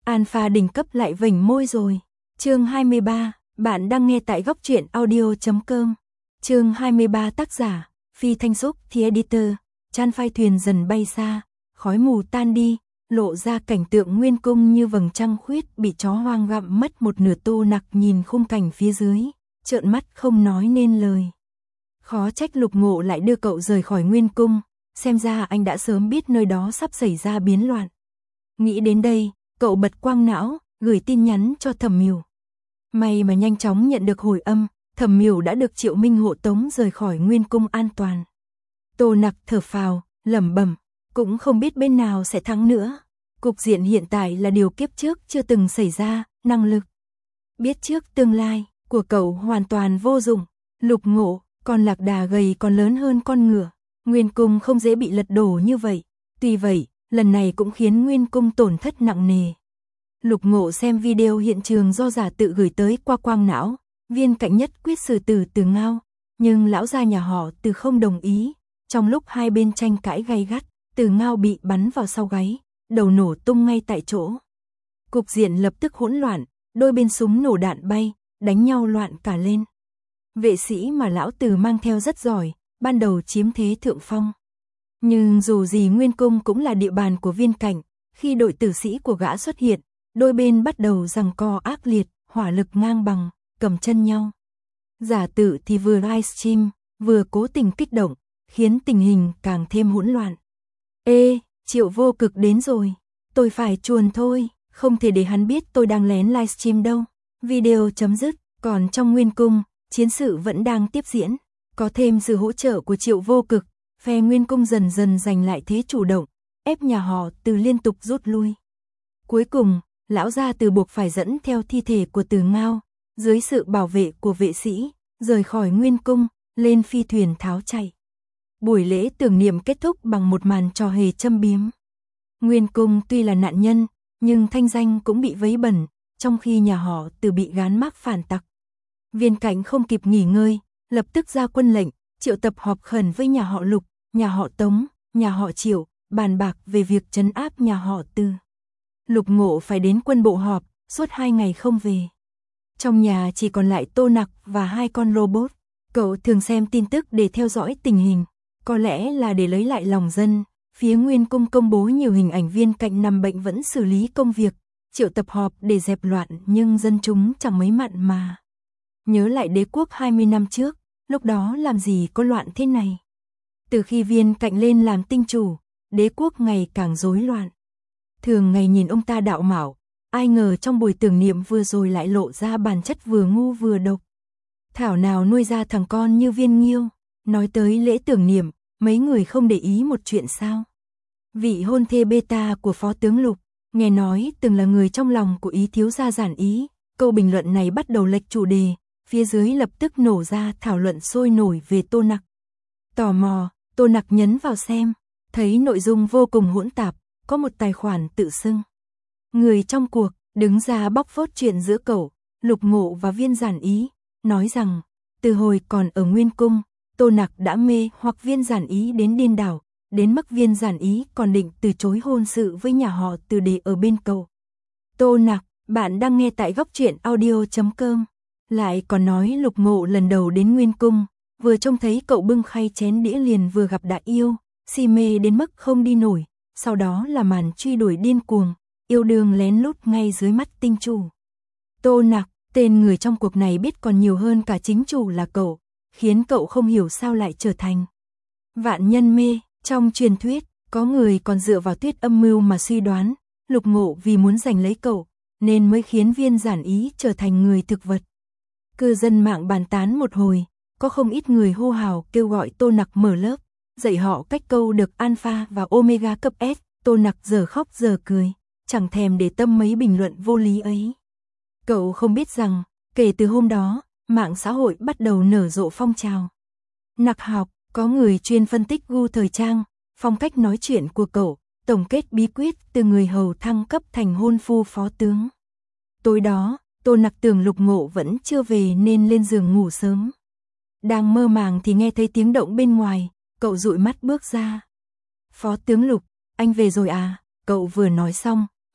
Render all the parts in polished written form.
Alpha đỉnh cấp lại vểnh môi rồi. Chương 23, bạn đang nghe tại góc truyện audio.com. Chương 23 tác giả, Phi Thanh Xúc, The Editor. Chan phai thuyền dần bay xa, khói mù tan đi, lộ ra cảnh tượng nguyên cung như vầng trăng khuyết bị chó hoang gặm mất một nửa. Tô Nặc nhìn khung cảnh phía dưới, trợn mắt không nói nên lời. Khó trách Lục Ngộ lại đưa cậu rời khỏi nguyên cung, xem ra anh đã sớm biết nơi đó sắp xảy ra biến loạn. Nghĩ đến đây, cậu bật quang não, gửi tin nhắn cho Thẩm Miểu. May mà nhanh chóng nhận được hồi âm, Thẩm Miểu đã được Triệu Minh hộ tống rời khỏi nguyên cung an toàn. Tô Nặc thở phào, lẩm bẩm, cũng không biết bên nào sẽ thắng nữa. Cục diện hiện tại là điều kiếp trước chưa từng xảy ra, năng lực biết trước tương lai của cậu hoàn toàn vô dụng. Lục Ngộ, con lạc đà gầy còn lớn hơn con ngựa, nguyên cung không dễ bị lật đổ như vậy. Tuy vậy, lần này cũng khiến nguyên cung tổn thất nặng nề. Lục Ngộ xem video hiện trường do giả tự gửi tới qua quang não, Viên Cạnh nhất quyết xử tử Từ Ngao, nhưng lão gia nhà họ Từ không đồng ý. Trong lúc hai bên tranh cãi gay gắt, Từ Ngao bị bắn vào sau gáy, đầu nổ tung ngay tại chỗ. Cục diện lập tức hỗn loạn, đôi bên súng nổ đạn bay, đánh nhau loạn cả lên. Vệ sĩ mà lão Từ mang theo rất giỏi, ban đầu chiếm thế thượng phong. Nhưng dù gì nguyên cung cũng là địa bàn của Viên Cảnh, khi đội tử sĩ của gã xuất hiện, đôi bên bắt đầu giằng co ác liệt, hỏa lực ngang bằng, cầm chân nhau. Giả tự thì vừa livestream, vừa cố tình kích động, khiến tình hình càng thêm hỗn loạn. Ê, Triệu Vô Cực đến rồi, tôi phải chuồn thôi, không thể để hắn biết tôi đang lén livestream đâu. Video chấm dứt, còn trong nguyên cung, chiến sự vẫn đang tiếp diễn, có thêm sự hỗ trợ của Triệu Vô Cực, phe nguyên cung dần dần giành lại thế chủ động, ép nhà họ Từ liên tục rút lui. Cuối cùng, lão gia Từ buộc phải dẫn theo thi thể của Từ Ngao, dưới sự bảo vệ của vệ sĩ, rời khỏi nguyên cung, lên phi thuyền tháo chạy. Buổi lễ tưởng niệm kết thúc bằng một màn trò hề châm biếm. Nguyên cung tuy là nạn nhân, nhưng thanh danh cũng bị vấy bẩn, trong khi nhà họ Từ bị gán mác phản tặc. Viên Cảnh không kịp nghỉ ngơi, lập tức ra quân lệnh, triệu tập họp khẩn với nhà họ Lục, nhà họ Tống, nhà họ Triệu, bàn bạc về việc trấn áp nhà họ Từ. Lục Ngộ phải đến quân bộ họp, suốt 2 ngày không về. Trong nhà chỉ còn lại Tô Nặc và 2 con robot. Cậu thường xem tin tức để theo dõi tình hình, có lẽ là để lấy lại lòng dân. Phía Nguyên Cung công bố nhiều hình ảnh Viên Cảnh nằm bệnh vẫn xử lý công việc, triệu tập họp để dẹp loạn, nhưng dân chúng chẳng mấy mặn mà. Nhớ lại đế quốc 20 năm trước, lúc đó làm gì có loạn thế này. Từ khi Viên Cảnh lên làm tinh chủ, đế quốc ngày càng rối loạn. Thường ngày nhìn ông ta đạo mạo, ai ngờ trong buổi tưởng niệm vừa rồi lại lộ ra bản chất vừa ngu vừa độc. Thảo nào nuôi ra thằng con như Viên Nghiêu. Nói tới lễ tưởng niệm, mấy người không để ý một chuyện sao. Vị hôn thê beta của Phó tướng Lục, nghe nói từng là người trong lòng của Ý thiếu gia Giản Ý. Câu bình luận này bắt đầu lệch chủ đề, phía dưới lập tức nổ ra thảo luận sôi nổi về Tô Nặc. Tò mò, Tô Nặc nhấn vào xem, thấy nội dung vô cùng hỗn tạp, có một tài khoản tự xưng người trong cuộc, đứng ra bóc phốt chuyện giữa cậu, Lục Ngộ và Viên Giản Ý, nói rằng, từ hồi còn ở Nguyên Cung, Tô Nặc đã mê hoặc Viên Giản Ý đến điên đảo, đến mức Viên Giản Ý còn định từ chối hôn sự với nhà họ Từ để ở bên cậu. Tô Nặc, bạn đang nghe tại góc truyện audio.com. Lại còn nói Lục Ngộ lần đầu đến Nguyên Cung, vừa trông thấy cậu bưng khay chén đĩa liền vừa gặp đã yêu, si mê đến mức không đi nổi, sau đó là màn truy đuổi điên cuồng, yêu đương lén lút ngay dưới mắt tinh chủ. Tô Nặc, tên người trong cuộc này biết còn nhiều hơn cả chính chủ là cậu, khiến cậu không hiểu sao lại trở thành vạn nhân mê. Trong truyền thuyết, có người còn dựa vào thuyết âm mưu mà suy đoán, Lục Ngộ vì muốn giành lấy cậu, nên mới khiến Viên Giản Ý trở thành người thực vật. Cư dân mạng bàn tán một hồi, có không ít người hô hào kêu gọi Tô Nặc mở lớp, dạy họ cách câu được Alpha và Omega cấp S. Tô Nặc giờ khóc giờ cười, chẳng thèm để tâm mấy bình luận vô lý ấy. Cậu không biết rằng, kể từ hôm đó, mạng xã hội bắt đầu nở rộ phong trào Nặc học, có người chuyên phân tích gu thời trang, phong cách nói chuyện của cậu, tổng kết bí quyết từ người hầu thăng cấp thành hôn phu phó tướng. Tối đó, Tô Nặc tưởng Lục Ngộ vẫn chưa về nên lên giường ngủ sớm. Đang mơ màng thì nghe thấy tiếng động bên ngoài, cậu dụi mắt bước ra. Phó tướng Lục, anh về rồi à? Cậu vừa nói xong,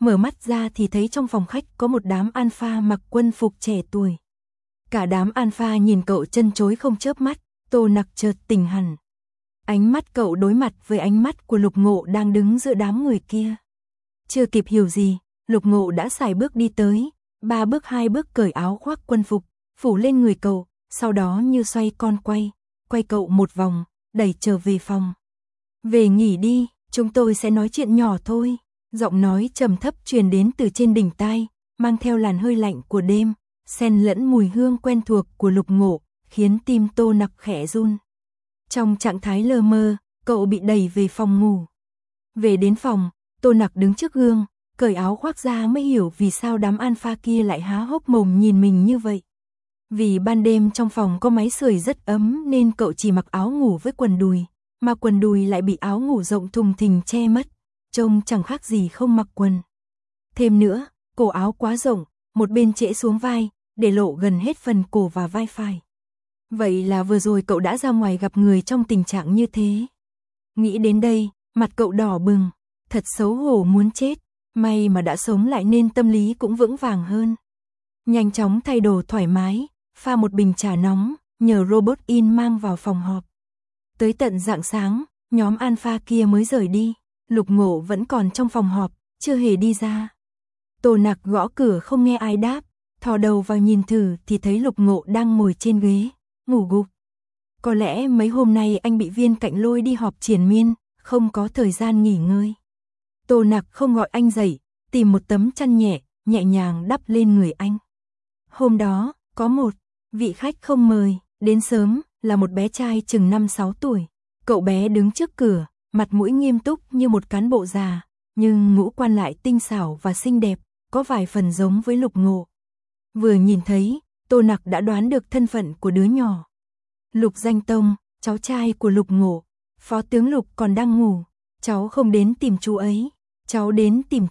mở mắt ra thì thấy trong phòng khách có một đám alpha mặc quân phục trẻ tuổi. Cả đám alpha nhìn cậu chân chối không chớp mắt, Tô Nặc chợt tỉnh hẳn. Ánh mắt cậu đối mặt với ánh mắt của Lục Ngộ đang đứng giữa đám người kia. Chưa kịp hiểu gì, Lục Ngộ đã sải bước đi tới, 3 bước 2 bước cởi áo khoác quân phục, phủ lên người cậu, sau đó như xoay con quay cậu một vòng, đẩy trở về phòng. Về nghỉ đi, chúng tôi sẽ nói chuyện nhỏ thôi. Giọng nói trầm thấp truyền đến từ trên đỉnh tai, mang theo làn hơi lạnh của đêm, xen lẫn mùi hương quen thuộc của Lục Ngộ, khiến tim Tô Nặc khẽ run. Trong trạng thái lơ mơ, cậu bị đẩy về phòng ngủ. Về đến phòng, Tô Nặc đứng trước gương, cởi áo khoác ra mới hiểu vì sao đám alpha kia lại há hốc mồm nhìn mình như vậy. Vì ban đêm trong phòng có máy sưởi rất ấm nên cậu chỉ mặc áo ngủ với quần đùi, mà quần đùi lại bị áo ngủ rộng thùng thình che mất, trông chẳng khác gì không mặc quần. Thêm nữa, cổ áo quá rộng, một bên trễ xuống vai, để lộ gần hết phần cổ và vai phải. Vậy là vừa rồi cậu đã ra ngoài gặp người trong tình trạng như thế. Nghĩ đến đây, mặt cậu đỏ bừng, thật xấu hổ muốn chết, may mà đã sống lại nên tâm lý cũng vững vàng hơn. Nhanh chóng thay đồ thoải mái, pha một bình trà nóng, nhờ robot in mang vào phòng họp. Tới tận rạng sáng, nhóm alpha kia mới rời đi, Lục Ngộ vẫn còn trong phòng họp, chưa hề đi ra. Tô Nặc gõ cửa không nghe ai đáp, thò đầu vào nhìn thử thì thấy Lục Ngộ đang ngồi trên ghế, ngủ gục. Có lẽ mấy hôm nay anh bị Viên Cạnh lôi đi họp triền miên, không có thời gian nghỉ ngơi. Tô Nặc không gọi anh dậy, tìm một tấm chăn nhẹ nhàng đắp lên người anh. Hôm đó, có một vị khách không mời, đến sớm, là một bé trai chừng 5-6 tuổi. Cậu bé đứng trước cửa, mặt mũi nghiêm túc như một cán bộ già, nhưng ngũ quan lại tinh xảo và xinh đẹp, có vài phần giống với Lục Ngộ. Vừa nhìn thấy, Tô Nặc đã đoán được thân phận của đứa nhỏ. Lục Danh Tông, cháu trai của Lục Ngộ, phó tướng Lục còn đang ngủ, cháu không đến tìm chú ấy, cháu đến tìm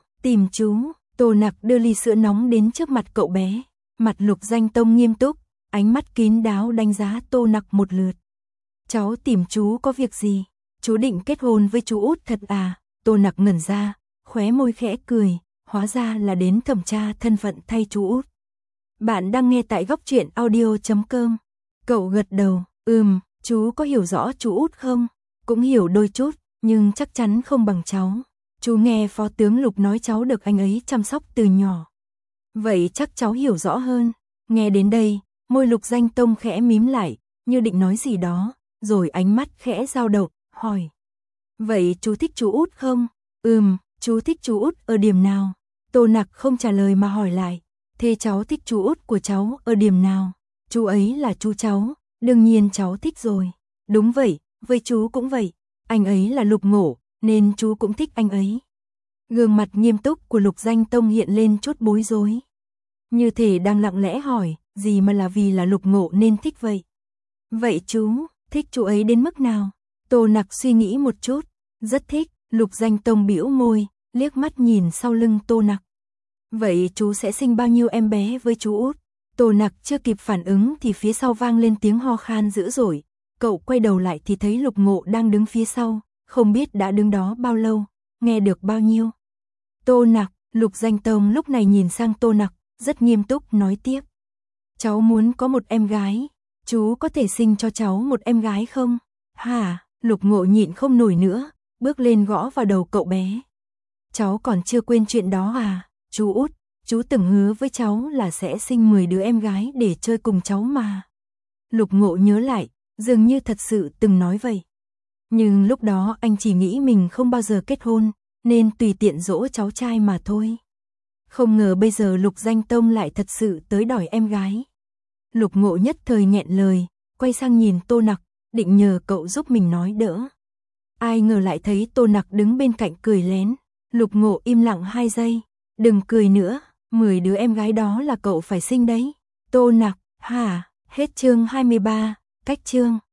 chú. Tô Nặc đưa ly sữa nóng đến trước mặt cậu bé, mặt Lục Danh Tông nghiêm túc, ánh mắt kín đáo đánh giá Tô Nặc một lượt. Cháu tìm chú có việc gì? Chú định kết hôn với chú út thật à? Tô Nặc ngẩn ra, khóe môi khẽ cười, hóa ra là đến thẩm tra thân phận thay chú út. Bạn đang nghe tại góc truyện audio.com. Cậu gật đầu, chú có hiểu rõ chú út không? Cũng hiểu đôi chút, nhưng chắc chắn không bằng cháu. Chú nghe phó tướng Lục nói cháu được anh ấy chăm sóc từ nhỏ. Vậy chắc cháu hiểu rõ hơn. Nghe đến đây, môi Lục Danh Tông khẽ mím lại, như định nói gì đó, rồi ánh mắt khẽ dao động, hỏi. Vậy chú thích chú út không? Chú thích chú út ở điểm nào? Tô Nặc không trả lời mà hỏi lại. Thế cháu thích chú út của cháu ở điểm nào? Chú ấy là chú cháu, đương nhiên cháu thích rồi. Đúng vậy, với chú cũng vậy. Anh ấy là Lục Ngộ, nên chú cũng thích anh ấy. Gương mặt nghiêm túc của Lục Danh Tông hiện lên chút bối rối. Như thể đang lặng lẽ hỏi, gì mà là vì là Lục Ngộ nên thích vậy? Vậy chú, thích chú ấy đến mức nào? Tô Nặc suy nghĩ một chút, rất thích. Lục Danh Tông bĩu môi, liếc mắt nhìn sau lưng Tô Nặc. Vậy chú sẽ sinh bao nhiêu em bé với chú út? Tô Nặc chưa kịp phản ứng thì phía sau vang lên tiếng ho khan dữ dội. Cậu quay đầu lại thì thấy Lục Ngộ đang đứng phía sau, không biết đã đứng đó bao lâu, nghe được bao nhiêu. Tô Nặc, Lục Danh Tông lúc này nhìn sang Tô Nặc, rất nghiêm túc nói tiếp. Cháu muốn có một em gái, chú có thể sinh cho cháu một em gái không? Hả? Lục Ngộ nhịn không nổi nữa, bước lên gõ vào đầu cậu bé. Cháu còn chưa quên chuyện đó à? Chú út, chú từng hứa với cháu là sẽ sinh 10 đứa em gái để chơi cùng cháu mà. Lục Ngộ nhớ lại, dường như thật sự từng nói vậy. Nhưng lúc đó anh chỉ nghĩ mình không bao giờ kết hôn, nên tùy tiện dỗ cháu trai mà thôi. Không ngờ bây giờ Lục Danh Tông lại thật sự tới đòi em gái. Lục Ngộ nhất thời nghẹn lời, quay sang nhìn Tô Nặc, định nhờ cậu giúp mình nói đỡ. Ai ngờ lại thấy Tô Nặc đứng bên cạnh cười lén. Lục Ngộ im lặng 2 giây. Đừng cười nữa, 10 đứa em gái đó là cậu phải sinh đấy. Tô Nặc, hả? Hết chương 23, cách chương.